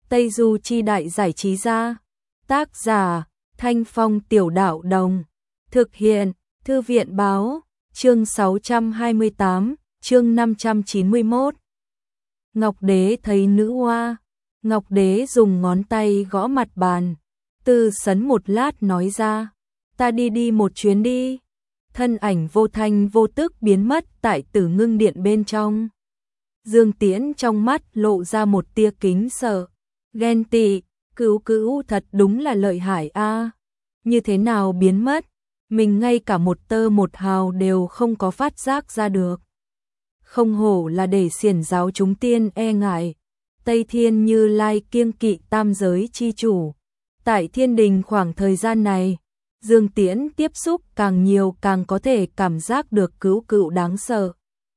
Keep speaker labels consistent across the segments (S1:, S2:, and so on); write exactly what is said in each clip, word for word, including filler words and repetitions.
S1: Tây Du Chi Đại Giải Trí Gia. Tác giả Thanh Phong Tiểu Đạo Đồng. Thực hiện Thư viện Báo. Chương sáu trăm hai mươi tám, chương năm trăm chín mươi mốt. Ngọc Đế thấy nữ hoa. Ngọc Đế dùng ngón tay gõ mặt bàn. Tư sấn một lát nói ra. Ta đi đi một chuyến đi. Thân ảnh vô thanh vô tức biến mất tại Tử Ngưng Điện bên trong. Dương Tiễn trong mắt lộ ra một tia kính sợ, ghen tị, Cửu Cửu thật đúng là lợi hại a. Như thế nào biến mất, mình ngay cả một tơ một hào đều không có phát giác ra được. Không hổ là để xiển giáo chúng tiên e ngại, Tây Thiên Như Lai kiêng kỵ tam giới chi chủ. Tại thiên đình khoảng thời gian này, Dương Tiễn tiếp xúc càng nhiều càng có thể cảm giác được Cửu Cửu đáng sợ.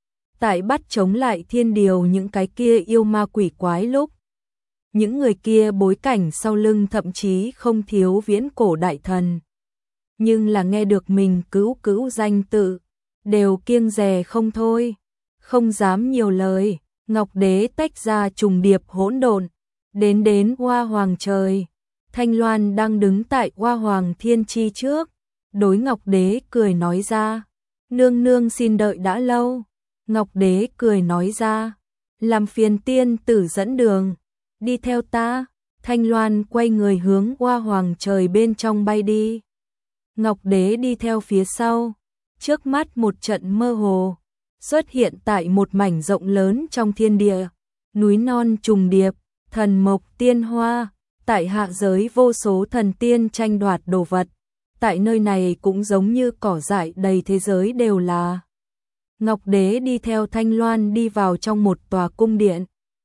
S1: Tại bắt chống lại thiên điều những cái kia yêu ma quỷ quái lúc, những người kia bối cảnh sau lưng thậm chí không thiếu viễn cổ đại thần. Nhưng là nghe được mình Cửu Cửu danh tự, đều kiêng dè không thôi, không dám nhiều lời. Ngọc Đế tách ra trùng điệp hỗn độn, đến đến Hoa Hoàng trời. Thanh Loan đang đứng tại Hoa Hoàng Thiên Chi trước, đối Ngọc Đế cười nói ra, nương nương xin đợi đã lâu. Ngọc Đế cười nói ra, làm phiền tiên tử dẫn đường, đi theo ta. Thanh Loan quay người hướng Hoa Hoàng trời bên trong bay đi. Ngọc Đế đi theo phía sau, trước mắt một trận mơ hồ, xuất hiện tại một mảnh rộng lớn trong thiên địa, núi non trùng điệp, thần mộc tiên hoa, tại hạ giới vô số thần tiên tranh đoạt đồ vật, tại nơi này cũng giống như cỏ dại đầy thế giới đều là. Ngọc Đế đi theo Thanh Loan đi vào trong một tòa cung điện.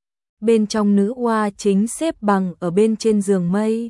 S1: Bên trong nữ hoa chính xếp bằng ở bên trên giường mây.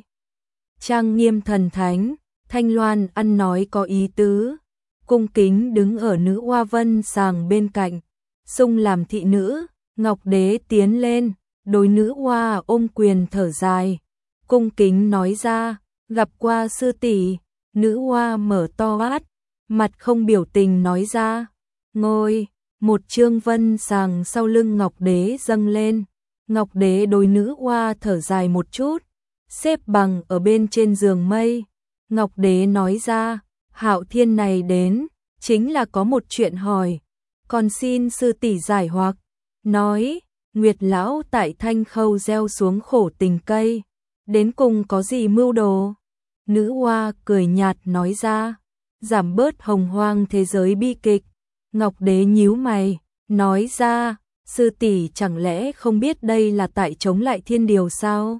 S1: Trang nghiêm thần thánh, Thanh Loan ăn nói có ý tứ, cung kính đứng ở nữ hoa vân sàng bên cạnh, xung làm thị nữ. Ngọc Đế tiến lên, đối nữ hoa ôm quyền thở dài, cung kính nói ra, gặp qua sư tỷ. Nữ hoa mở to mắt, mặt không biểu tình nói ra, ngồi. Một chương vân sàng sau lưng Ngọc Đế dâng lên. Ngọc Đế đối nữ hoa thở dài một chút, xếp bằng ở bên trên giường mây. Ngọc Đế nói ra, Hạo Thiên này đến, chính là có một chuyện hỏi, còn xin sư tỷ giải hoặc. Nói, Nguyệt lão tại Thanh Khâu gieo xuống khổ tình cây, đến cùng có gì mưu đồ? Nữ hoa cười nhạt nói ra, giảm bớt hồng hoang thế giới bi kịch. Ngọc Đế nhíu mày, nói ra, sư tỷ chẳng lẽ không biết đây là tại chống lại thiên điều sao?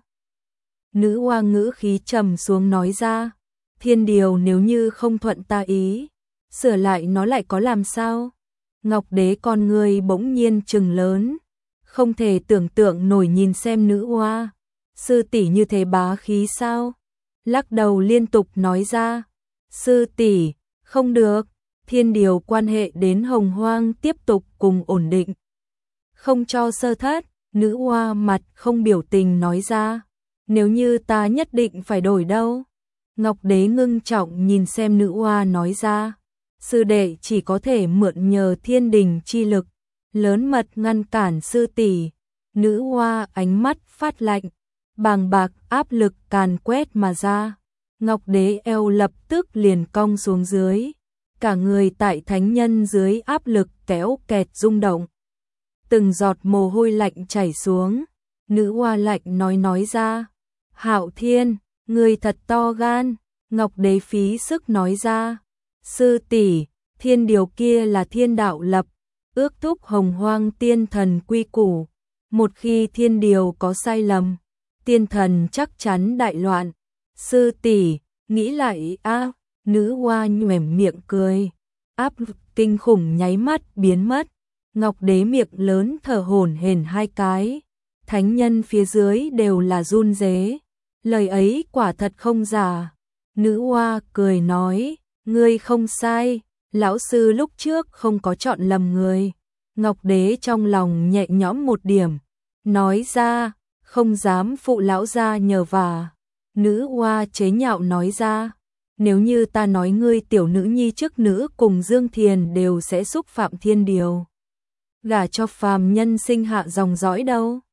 S1: Nữ hoa ngữ khí trầm xuống nói ra, thiên điều nếu như không thuận ta ý, sửa lại nó lại có làm sao? Ngọc Đế con người bỗng nhiên trừng lớn, không thể tưởng tượng nổi nhìn xem nữ hoa, sư tỷ như thế bá khí sao? Lắc đầu liên tục nói ra, sư tỷ, không được, thiên điều quan hệ đến hồng hoang tiếp tục cùng ổn định, không cho sơ thất. Nữ hoa mặt không biểu tình nói ra, nếu như ta nhất định phải đổi đâu? Ngọc Đế ngưng trọng nhìn xem nữ hoa nói ra, sư đệ chỉ có thể mượn nhờ thiên đình chi lực, lớn mật ngăn cản sư tỷ. Nữ hoa ánh mắt phát lạnh, bàng bạc áp lực càn quét mà ra. Ngọc Đế eo lập tức liền cong xuống dưới, cả người tại thánh nhân dưới áp lực kéo kẹt rung động. Từng giọt mồ hôi lạnh chảy xuống. Nữ hoa lạnh nói nói ra, Hạo Thiên, người thật to gan. Ngọc Đế phí sức nói ra, sư tỷ, thiên điều kia là thiên đạo lập, ước thúc hồng hoang tiên thần quy củ. Một khi thiên điều có sai lầm, tiên thần chắc chắn đại loạn. Sư tỷ, nghĩ lại a. À, nữ hoa nhoẻm miệng cười, áp lực kinh khủng nháy mắt biến mất. Ngọc Đế miệng lớn thở hổn hển hai cái, thánh nhân phía dưới đều là run rế, lời ấy quả thật không giả. Nữ hoa cười nói, ngươi không sai, lão sư lúc trước không có chọn lầm người. Ngọc Đế trong lòng nhẹ nhõm một điểm, nói ra, không dám phụ lão gia nhờ vả. Nữ hoa chế nhạo nói ra, nếu như ta nói ngươi tiểu nữ nhi trước nữ cùng Dương Thiền đều sẽ xúc phạm thiên điều, gả cho phàm nhân sinh hạ dòng dõi đâu?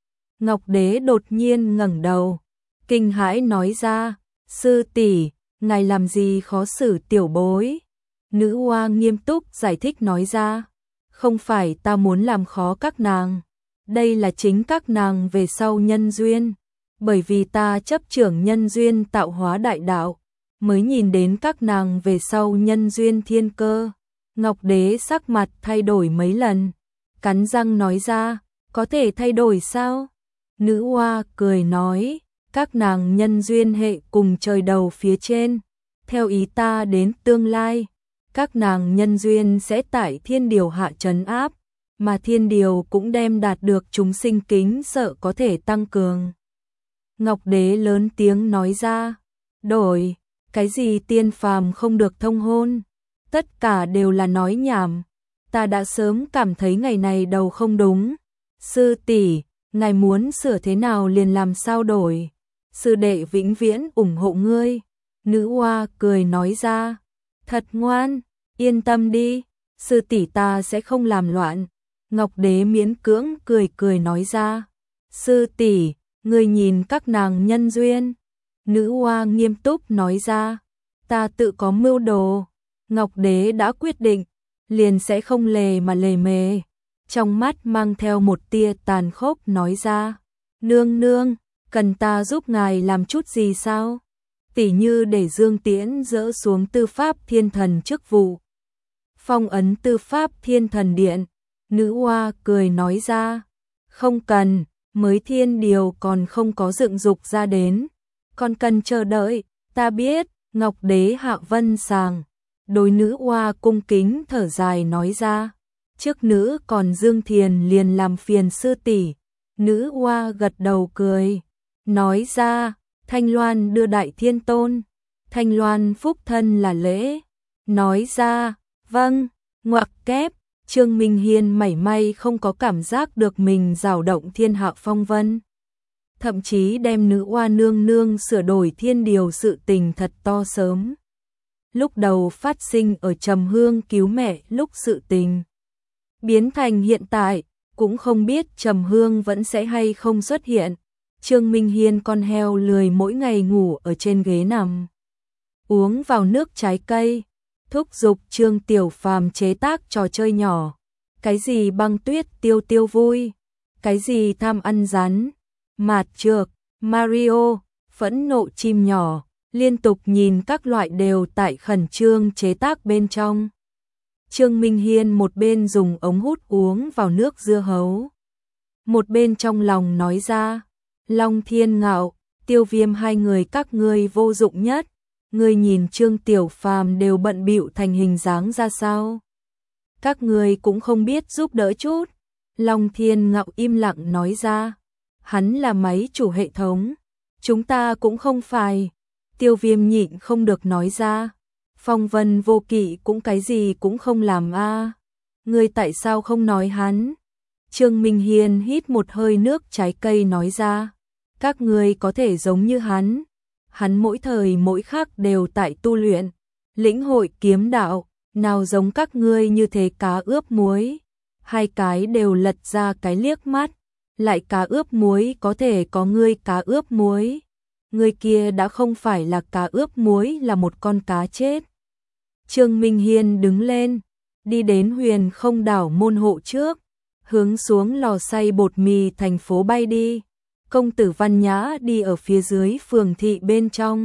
S1: Ngọc Đế đột nhiên ngẩng đầu, kinh hãi nói ra, sư tỷ, ngài làm gì khó xử tiểu bối? Nữ oa nghiêm túc giải thích nói ra, không phải ta muốn làm khó các nàng, đây là chính các nàng về sau nhân duyên, bởi vì ta chấp trưởng nhân duyên tạo hóa đại đạo, mới nhìn đến các nàng về sau nhân duyên thiên cơ. Ngọc Đế sắc mặt thay đổi mấy lần, cắn răng nói ra, có thể thay đổi sao? Nữ oa cười nói, các nàng nhân duyên hệ cùng trời đầu phía trên, theo ý ta đến tương lai, các nàng nhân duyên sẽ tại thiên điều hạ trấn áp, mà thiên điều cũng đem đạt được chúng sinh kính sợ có thể tăng cường. Ngọc Đế lớn tiếng nói ra, đổi, cái gì tiên phàm không được thông hôn, tất cả đều là nói nhảm, ta đã sớm cảm thấy ngày này đầu không đúng. Sư tỷ, ngài muốn sửa thế nào liền làm sao đổi, sư đệ vĩnh viễn ủng hộ ngươi. Nữ oa cười nói ra, thật ngoan, yên tâm đi, sư tỷ ta sẽ không làm loạn. Ngọc Đế miễn cưỡng cười cười nói ra, sư tỷ, ngươi nhìn các nàng nhân duyên. Nữ oa nghiêm túc nói ra, ta tự có mưu đồ. Ngọc Đế đã quyết định, liền sẽ không lề mà lề mề. Trong mắt mang theo một tia tàn khốc nói ra, nương nương, cần ta giúp ngài làm chút gì sao? Tỉ như để Dương Tiễn dỡ xuống tư pháp thiên thần chức vụ, phong ấn tư pháp thiên thần điện. Nữ oa cười nói ra, không cần, mới thiên điều còn không có dựng dục ra đến, còn cần chờ đợi, ta biết. Ngọc Đế hạ vân sàng, đối nữ oa cung kính thở dài nói ra, trước nữ còn Dương Thiền liền làm phiền sư tỷ. Nữ oa gật đầu cười, nói ra, Thanh Loan đưa Đại Thiên Tôn, Thanh Loan phúc thân là lễ. Nói ra, vâng, ngoặc kép. Trương Minh Hiên mảy may không có cảm giác được mình dao động thiên hạ phong vân, thậm chí đem nữ oa nương nương sửa đổi thiên điều sự tình thật to sớm. Lúc đầu phát sinh ở Trầm Hương cứu mẹ lúc sự tình biến thành hiện tại, cũng không biết Trầm Hương vẫn sẽ hay không xuất hiện. Trương Minh Hiên con heo lười mỗi ngày ngủ ở trên ghế nằm, uống vào nước trái cây, thúc giục Trương Tiểu Phàm chế tác trò chơi nhỏ, cái gì băng tuyết tiêu tiêu vui, cái gì tham ăn rắn, mạt trược, Mario, phẫn nộ chim nhỏ, liên tục nhìn các loại đều tại khẩn trương chế tác bên trong. Trương Minh Hiên một bên dùng ống hút uống vào nước dưa hấu, một bên trong lòng nói ra, Long Thiên Ngạo, Tiêu Viêm hai người các ngươi vô dụng nhất, ngươi nhìn Trương Tiểu Phàm đều bận bịu thành hình dáng ra sao, các ngươi cũng không biết giúp đỡ chút. Long Thiên Ngạo im lặng nói ra, hắn là máy chủ hệ thống, chúng ta cũng không phải. Tiêu Viêm nhịn không được nói ra, Phong Vân Vô Kỵ cũng cái gì cũng không làm a, à. Ngươi tại sao không nói hắn? Trương Minh Hiên hít một hơi nước trái cây nói ra, các ngươi có thể giống như hắn, hắn mỗi thời mỗi khắc đều tại tu luyện, lĩnh hội kiếm đạo, nào giống các ngươi như thế cá ướp muối, hai cái đều lật ra cái liếc mắt, lại cá ướp muối có thể có ngươi cá ướp muối, người kia đã không phải là cá ướp muối là một con cá chết. Trương Minh Hiên đứng lên, đi đến Huyền Không Đảo môn hộ trước, hướng xuống lò xay bột mì thành phố bay đi. Công tử Văn Nhã đi ở phía dưới phường thị bên trong,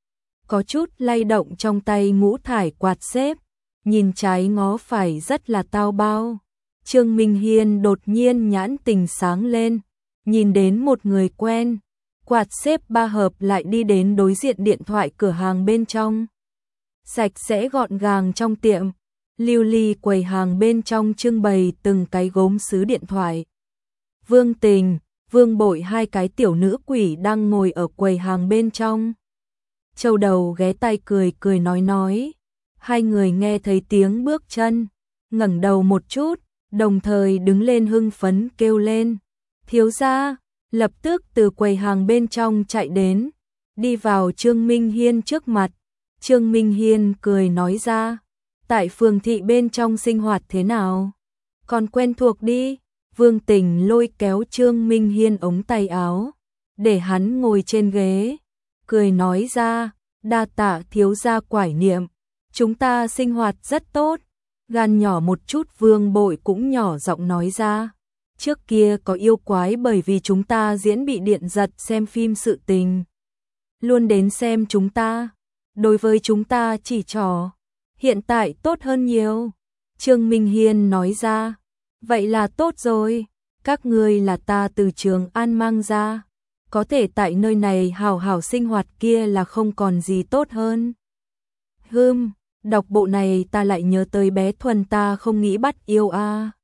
S1: có chút lay động trong tay ngũ thải quạt xếp, nhìn trái ngó phải rất là tao bao. Trương Minh Hiên đột nhiên nhãn tình sáng lên, nhìn đến một người quen, quạt xếp ba hợp lại đi đến đối diện điện thoại cửa hàng bên trong. Sạch sẽ gọn gàng trong tiệm, lưu ly quầy hàng bên trong trưng bày từng cái gốm sứ điện thoại. Vương Tình, Vương Bội hai cái tiểu nữ quỷ đang ngồi ở quầy hàng bên trong. Châu Đầu ghé tai cười cười nói nói. Hai người nghe thấy tiếng bước chân, ngẩng đầu một chút, đồng thời đứng lên hưng phấn kêu lên. Thiếu gia, lập tức từ quầy hàng bên trong chạy đến, đi vào Trương Minh Hiên trước mặt. Trương Minh Hiên cười nói ra, tại phường thị bên trong sinh hoạt thế nào? Còn quen thuộc đi. Vương Tình lôi kéo Trương Minh Hiên ống tay áo, để hắn ngồi trên ghế, cười nói ra, đa tạ thiếu gia quải niệm, chúng ta sinh hoạt rất tốt. Gan nhỏ một chút Vương Bội cũng nhỏ giọng nói ra, trước kia có yêu quái bởi vì chúng ta diễn bị điện giật xem phim sự tình, luôn đến xem chúng ta, đối với chúng ta chỉ trỏ, hiện tại tốt hơn nhiều. Trương Minh Hiên nói ra, vậy là tốt rồi, các ngươi là ta từ Trường An mang ra, có thể tại nơi này hào hào sinh hoạt kia là không còn gì tốt hơn. Hừm, đọc bộ này ta lại nhớ tới bé Thuần ta không nghĩ bắt yêu a. À.